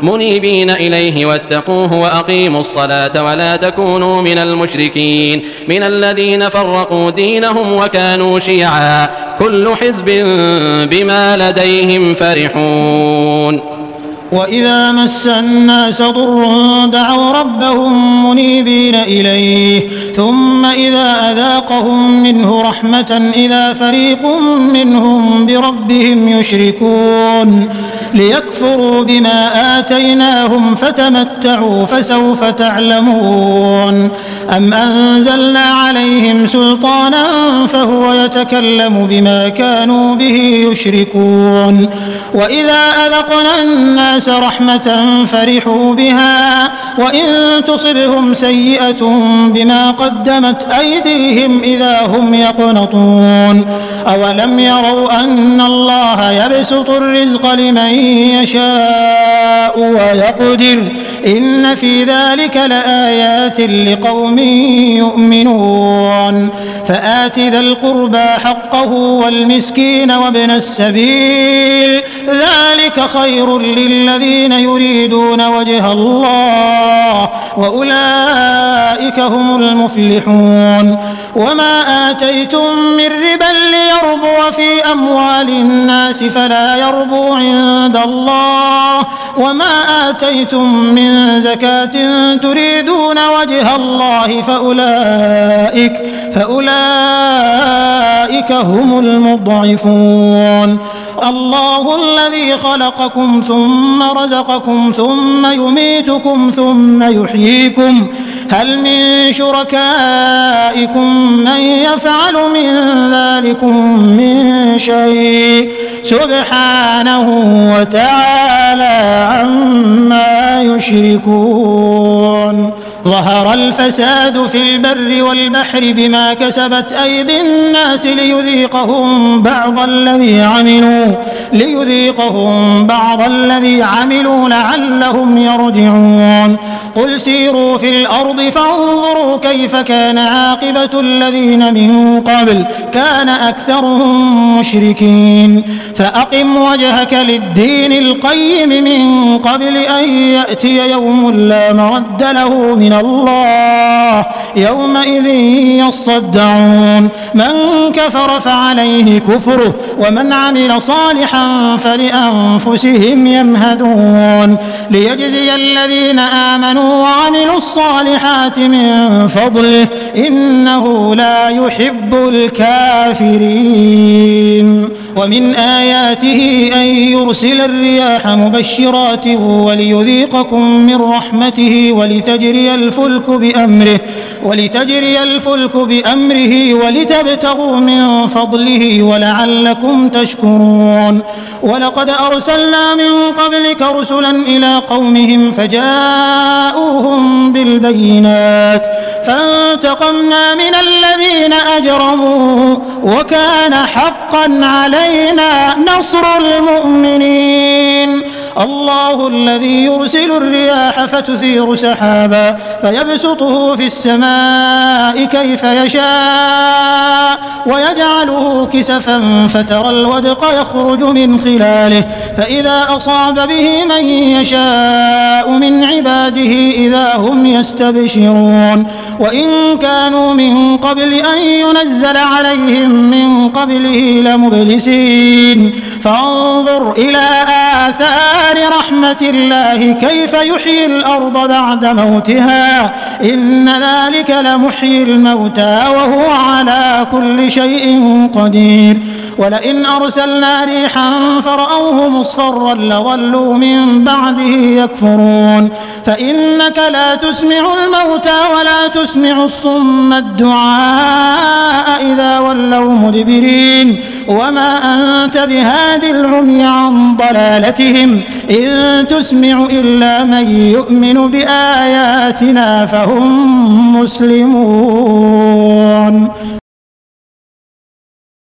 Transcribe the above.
منيبين إليه واتقوه وأقيموا الصلاة ولا تكونوا من المشركين من الذين فرقوا دينهم وكانوا شيعا كل حزب بما لديهم فرحون. وإذا مس الناس ضر دعوا ربهم منيبين إليه ثم إذا أذاقهم منه رحمة إذا فريق منهم بربهم يشركون ليكفروا بما آتيناهم فتمتعوا فسوف تعلمون. أم أنزلنا عليهم سلطانا فهو يتكلم بما كانوا به يشركون. وإذا أذقنا الناس رحمة فرحوا بها وإن تصبهم سيئة بما قدمت أيديهم إذا هم يقنطون. أولم يروا أن الله يبسط الرزق لمن يشاء ويقدر إن في ذلك لآيات لقوم يؤمنون. فآت ذا القربى حقه والمسكين وابن السبيل ذلك خير للذين يريدون وجه الله وأولئك هم المفلحون. وما آتيتم من ربا ليربو في أموال الناس فلا يربو عند الله وما آتيتم من زكاة تريدون وجه الله فأولئك هم المضعفون. الله الذي خلقكم ثم رزقكم ثم يميتكم ثم يحييكم هل من شركائكم من يفعل من ذلكم من شيء سبحانه وتعالى عما يشركون. ظهر الفساد في البر والبحر بما كسبت أيدي الناس ليذيقهم بعض الذي عملوا لعلهم يرجعون. قل سيروا في الأرض فانظروا كيف كان عاقبة الذين من قبل كان أكثرهم مشركين. فأقم وجهك للدين القيم من قبل أن يأتي يوم لا مرد له من الله يومئذ يصدعون. من كفر فعليه كفره ومن عمل صالحا فلأنفسهم يمهدون. ليجزي الذين آمنوا وعملوا الصالحات من فضله إنه لا يحب الكافرين. ومن آياته أن يرسل الرياح مبشرات وليذيقكم من رحمته ولتجري الفلك بأمره ولتبتغوا من فضله ولعلكم تشكرون. ولقد أرسلنا من قبلك رسلا إلى قومهم فجاءوهم بالبينات فانتقمنا من الذين أجرموا وكان حقا علينا نصر المؤمنين. الله الذي يرسل الرياح فتثير سحابا فيبسطه في السماء كيف يشاء ويجعله كسفا فترى الودق يخرج من خلاله فإذا أصاب به من يشاء من عباده إذا هم يستبشرون. وإن كانوا من قبل أن ينزل عليهم من قبله لمبلسين. فانظر إلى آثار رحمة الله كيف يحيي الأرض بعد موتها إن ذلك لمحيي الموتى وهو على كل شيء قدير. ولئن أرسلنا ريحا فرأوه مصفرا لظلوا من بعده يكفرون. فإنك لا تسمع الموتى ولا تسمع الصم الدعاء إذا ولوا مدبرين وما أنت بهادي العمي عن ضلالتهم إن تسمع إلا من يؤمن بآياتنا فهم مسلمون.